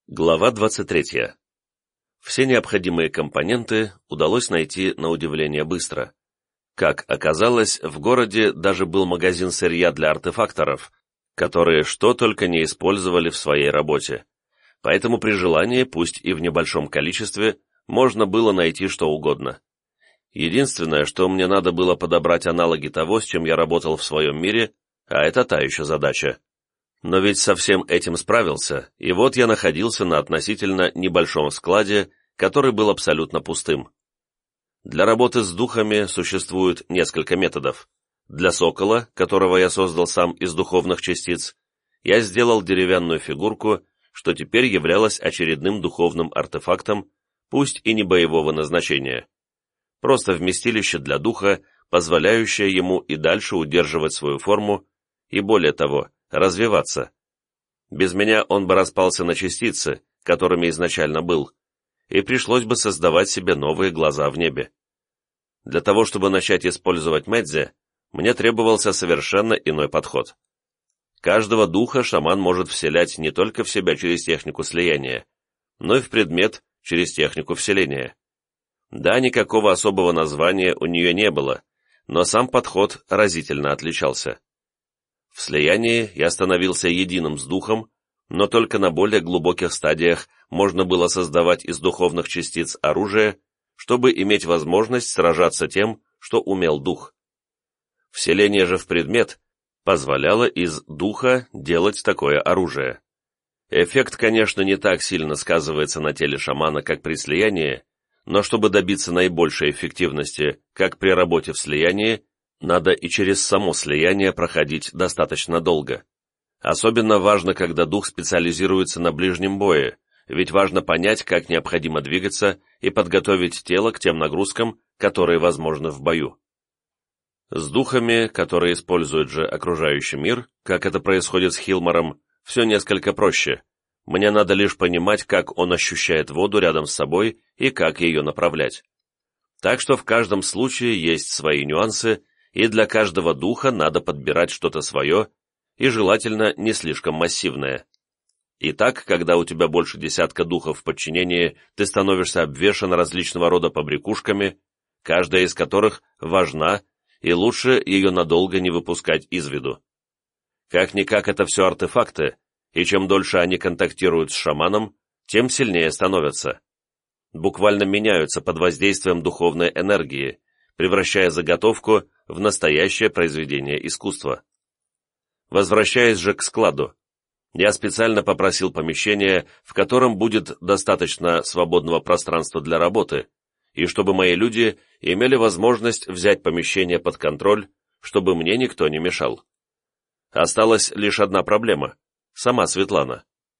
Глава 23. Все необходимые компоненты удалось найти на удивление быстро. Как оказалось, в городе даже был магазин сырья для артефакторов, которые что только не использовали в своей работе. Поэтому при желании, пусть и в небольшом количестве, можно было найти что угодно. Единственное, что мне надо было подобрать аналоги того, с чем я работал в своем мире, а это та еще задача. Но ведь со всем этим справился, и вот я находился на относительно небольшом складе, который был абсолютно пустым. Для работы с духами существует несколько методов. Для сокола, которого я создал сам из духовных частиц, я сделал деревянную фигурку, что теперь являлась очередным духовным артефактом, пусть и не боевого назначения. Просто вместилище для духа, позволяющее ему и дальше удерживать свою форму, и более того, развиваться. Без меня он бы распался на частицы, которыми изначально был, и пришлось бы создавать себе новые глаза в небе. Для того, чтобы начать использовать Медзе, мне требовался совершенно иной подход. Каждого духа шаман может вселять не только в себя через технику слияния, но и в предмет через технику вселения. Да, никакого особого названия у нее не было, но сам подход разительно отличался. В слиянии я становился единым с духом, но только на более глубоких стадиях можно было создавать из духовных частиц оружие, чтобы иметь возможность сражаться тем, что умел дух. Вселение же в предмет позволяло из духа делать такое оружие. Эффект, конечно, не так сильно сказывается на теле шамана, как при слиянии, но чтобы добиться наибольшей эффективности, как при работе в слиянии, надо и через само слияние проходить достаточно долго. Особенно важно, когда дух специализируется на ближнем бое, ведь важно понять, как необходимо двигаться и подготовить тело к тем нагрузкам, которые возможны в бою. С духами, которые используют же окружающий мир, как это происходит с Хилмором, все несколько проще. Мне надо лишь понимать, как он ощущает воду рядом с собой и как ее направлять. Так что в каждом случае есть свои нюансы, и для каждого духа надо подбирать что-то свое, и желательно не слишком массивное. И так, когда у тебя больше десятка духов в подчинении, ты становишься обвешан различного рода побрякушками, каждая из которых важна, и лучше ее надолго не выпускать из виду. Как-никак это все артефакты, и чем дольше они контактируют с шаманом, тем сильнее становятся. Буквально меняются под воздействием духовной энергии, превращая заготовку в настоящее произведение искусства. Возвращаясь же к складу, я специально попросил помещение, в котором будет достаточно свободного пространства для работы, и чтобы мои люди имели возможность взять помещение под контроль, чтобы мне никто не мешал. Осталась лишь одна проблема — сама Светлана.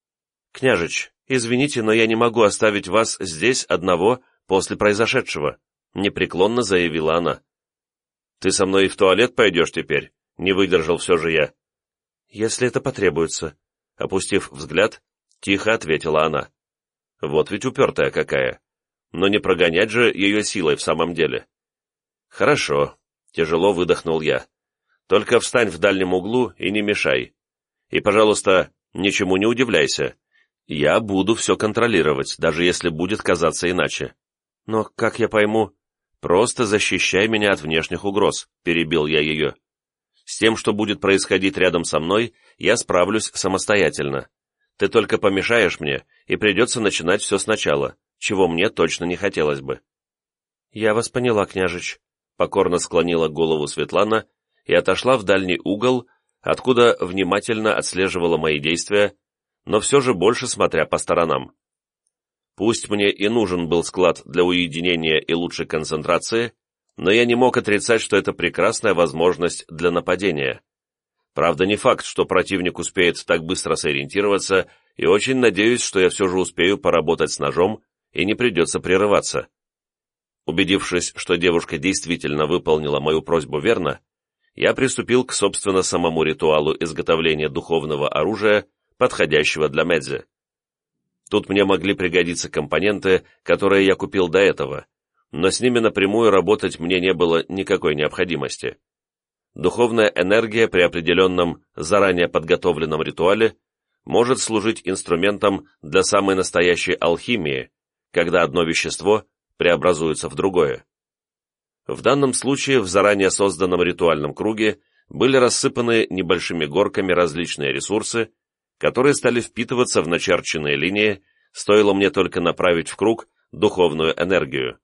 «Княжич, извините, но я не могу оставить вас здесь одного после произошедшего», — непреклонно заявила она. «Ты со мной и в туалет пойдешь теперь?» — не выдержал все же я. «Если это потребуется», — опустив взгляд, тихо ответила она. Вот ведь упертая какая. Но не прогонять же ее силой в самом деле. «Хорошо», — тяжело выдохнул я. «Только встань в дальнем углу и не мешай. И, пожалуйста, ничему не удивляйся. Я буду все контролировать, даже если будет казаться иначе. Но, как я пойму, просто защищай меня от внешних угроз», — перебил я ее. «С тем, что будет происходить рядом со мной, я справлюсь самостоятельно. Ты только помешаешь мне, и придется начинать все сначала, чего мне точно не хотелось бы». «Я вас поняла, княжич», — покорно склонила голову Светлана и отошла в дальний угол, откуда внимательно отслеживала мои действия, но все же больше смотря по сторонам. Пусть мне и нужен был склад для уединения и лучшей концентрации, но я не мог отрицать, что это прекрасная возможность для нападения. Правда, не факт, что противник успеет так быстро сориентироваться, и очень надеюсь, что я все же успею поработать с ножом и не придется прерываться. Убедившись, что девушка действительно выполнила мою просьбу верно, я приступил к, собственно, самому ритуалу изготовления духовного оружия, подходящего для Медзе. Тут мне могли пригодиться компоненты, которые я купил до этого, но с ними напрямую работать мне не было никакой необходимости. Духовная энергия при определенном, заранее подготовленном ритуале может служить инструментом для самой настоящей алхимии, когда одно вещество преобразуется в другое. В данном случае в заранее созданном ритуальном круге были рассыпаны небольшими горками различные ресурсы, которые стали впитываться в начерченные линии, стоило мне только направить в круг духовную энергию.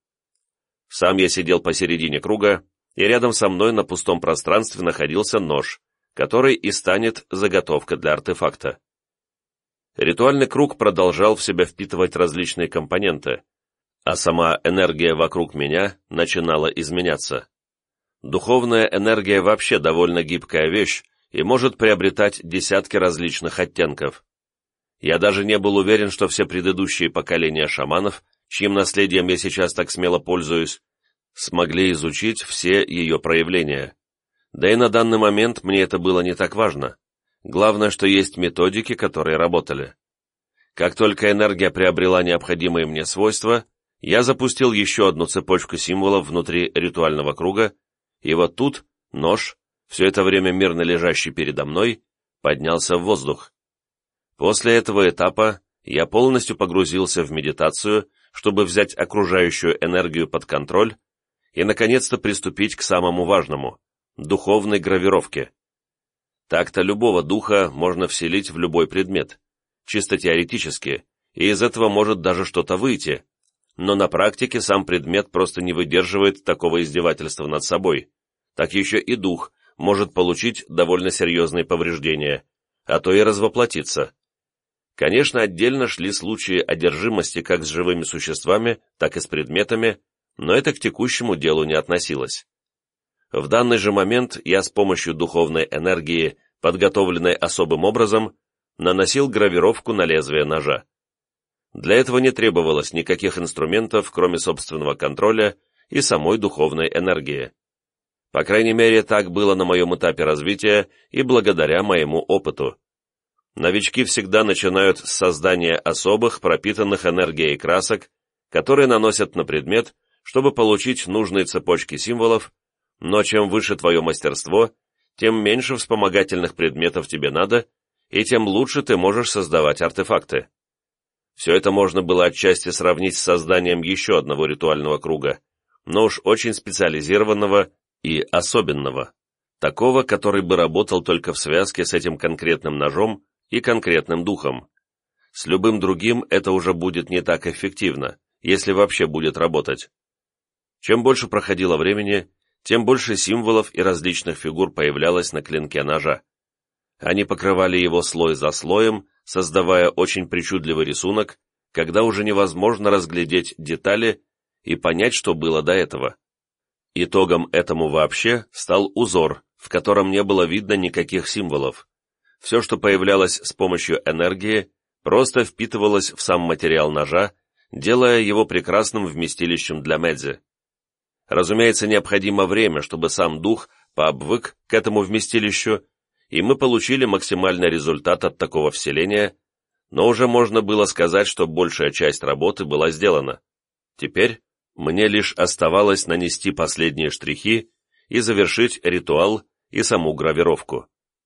Сам я сидел посередине круга, и рядом со мной на пустом пространстве находился нож, который и станет заготовкой для артефакта. Ритуальный круг продолжал в себя впитывать различные компоненты, а сама энергия вокруг меня начинала изменяться. Духовная энергия вообще довольно гибкая вещь и может приобретать десятки различных оттенков. Я даже не был уверен, что все предыдущие поколения шаманов, чьим наследием я сейчас так смело пользуюсь, смогли изучить все ее проявления. Да и на данный момент мне это было не так важно. Главное, что есть методики, которые работали. Как только энергия приобрела необходимые мне свойства, я запустил еще одну цепочку символов внутри ритуального круга, и вот тут нож, все это время мирно лежащий передо мной, поднялся в воздух. После этого этапа я полностью погрузился в медитацию, чтобы взять окружающую энергию под контроль и, наконец-то, приступить к самому важному – духовной гравировке. Так-то любого духа можно вселить в любой предмет, чисто теоретически, и из этого может даже что-то выйти, но на практике сам предмет просто не выдерживает такого издевательства над собой, так еще и дух может получить довольно серьезные повреждения, а то и развоплотиться. Конечно, отдельно шли случаи одержимости как с живыми существами, так и с предметами, но это к текущему делу не относилось. В данный же момент я с помощью духовной энергии, подготовленной особым образом, наносил гравировку на лезвие ножа. Для этого не требовалось никаких инструментов, кроме собственного контроля и самой духовной энергии. По крайней мере, так было на моем этапе развития и благодаря моему опыту. Новички всегда начинают с создания особых, пропитанных энергией красок, которые наносят на предмет, чтобы получить нужные цепочки символов, но чем выше твое мастерство, тем меньше вспомогательных предметов тебе надо, и тем лучше ты можешь создавать артефакты. Все это можно было отчасти сравнить с созданием еще одного ритуального круга, но уж очень специализированного и особенного, такого, который бы работал только в связке с этим конкретным ножом и конкретным духом. С любым другим это уже будет не так эффективно, если вообще будет работать. Чем больше проходило времени, тем больше символов и различных фигур появлялось на клинке ножа. Они покрывали его слой за слоем, создавая очень причудливый рисунок, когда уже невозможно разглядеть детали и понять, что было до этого. Итогом этому вообще стал узор, в котором не было видно никаких символов. Все, что появлялось с помощью энергии, просто впитывалось в сам материал ножа, делая его прекрасным вместилищем для Медзи. Разумеется, необходимо время, чтобы сам дух пообвык к этому вместилищу, и мы получили максимальный результат от такого вселения, но уже можно было сказать, что большая часть работы была сделана. Теперь мне лишь оставалось нанести последние штрихи и завершить ритуал и саму гравировку.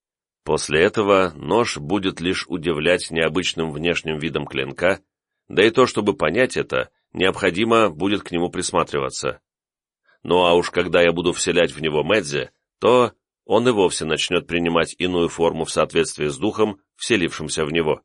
После этого нож будет лишь удивлять необычным внешним видом клинка, да и то, чтобы понять это, необходимо будет к нему присматриваться. Ну а уж когда я буду вселять в него Медзи, то он и вовсе начнет принимать иную форму в соответствии с духом, вселившимся в него.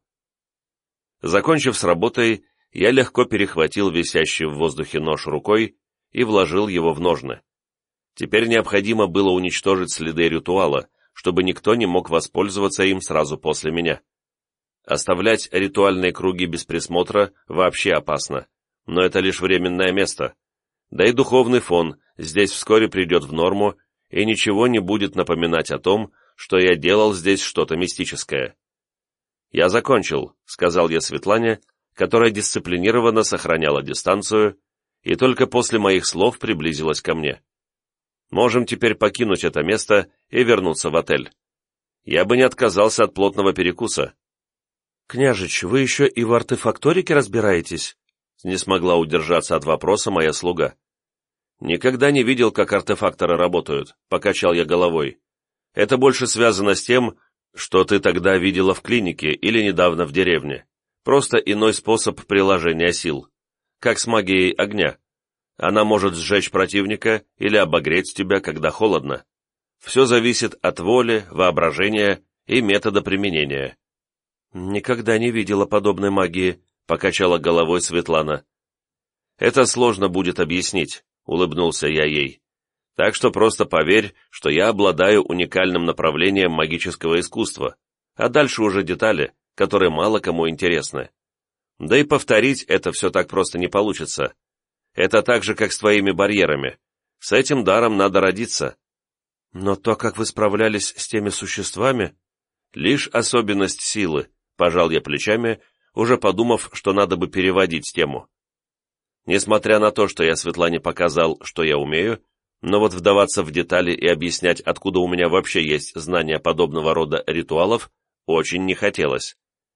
Закончив с работой, я легко перехватил висящий в воздухе нож рукой и вложил его в ножны. Теперь необходимо было уничтожить следы ритуала, чтобы никто не мог воспользоваться им сразу после меня. Оставлять ритуальные круги без присмотра вообще опасно, но это лишь временное место. Да и духовный фон здесь вскоре придет в норму, и ничего не будет напоминать о том, что я делал здесь что-то мистическое. «Я закончил», — сказал я Светлане, которая дисциплинированно сохраняла дистанцию, и только после моих слов приблизилась ко мне. «Можем теперь покинуть это место и вернуться в отель. Я бы не отказался от плотного перекуса». «Княжич, вы еще и в артефакторике разбираетесь?» Не смогла удержаться от вопроса моя слуга. «Никогда не видел, как артефакторы работают», — покачал я головой. «Это больше связано с тем, что ты тогда видела в клинике или недавно в деревне. Просто иной способ приложения сил. Как с магией огня. Она может сжечь противника или обогреть тебя, когда холодно. Все зависит от воли, воображения и метода применения. «Никогда не видела подобной магии», — покачала головой Светлана. «Это сложно будет объяснить», — улыбнулся я ей. «Так что просто поверь, что я обладаю уникальным направлением магического искусства, а дальше уже детали, которые мало кому интересны. Да и повторить это все так просто не получится. Это так же, как с твоими барьерами. С этим даром надо родиться». «Но то, как вы справлялись с теми существами...» «Лишь особенность силы», — пожал я плечами, уже подумав, что надо бы переводить тему. Несмотря на то, что я Светлане показал, что я умею, но вот вдаваться в детали и объяснять, откуда у меня вообще есть знания подобного рода ритуалов, очень не хотелось.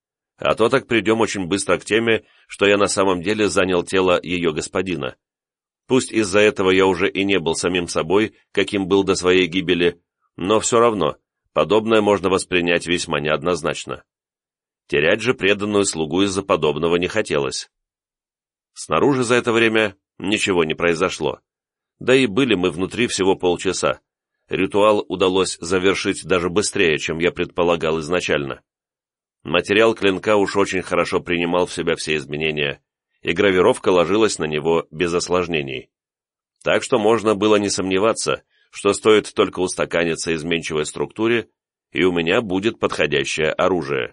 А то так придем очень быстро к теме, что я на самом деле занял тело ее господина. Пусть из-за этого я уже и не был самим собой, каким был до своей гибели, но все равно, подобное можно воспринять весьма неоднозначно. Терять же преданную слугу из-за подобного не хотелось. Снаружи за это время ничего не произошло. Да и были мы внутри всего полчаса. Ритуал удалось завершить даже быстрее, чем я предполагал изначально. Материал клинка уж очень хорошо принимал в себя все изменения, и гравировка ложилась на него без осложнений. Так что можно было не сомневаться, что стоит только устаканиться изменчивой структуре, и у меня будет подходящее оружие.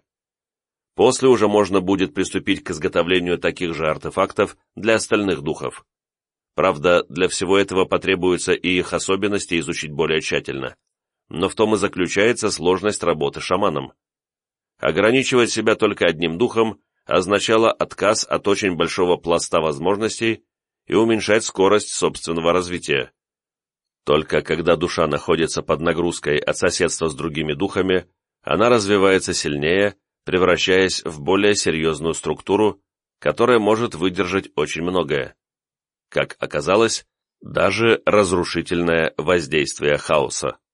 После уже можно будет приступить к изготовлению таких же артефактов для остальных духов. Правда, для всего этого потребуется и их особенности изучить более тщательно. Но в том и заключается сложность работы шаманом. Ограничивать себя только одним духом означало отказ от очень большого пласта возможностей и уменьшать скорость собственного развития. Только когда душа находится под нагрузкой от соседства с другими духами, она развивается сильнее, превращаясь в более серьезную структуру, которая может выдержать очень многое. Как оказалось, даже разрушительное воздействие хаоса.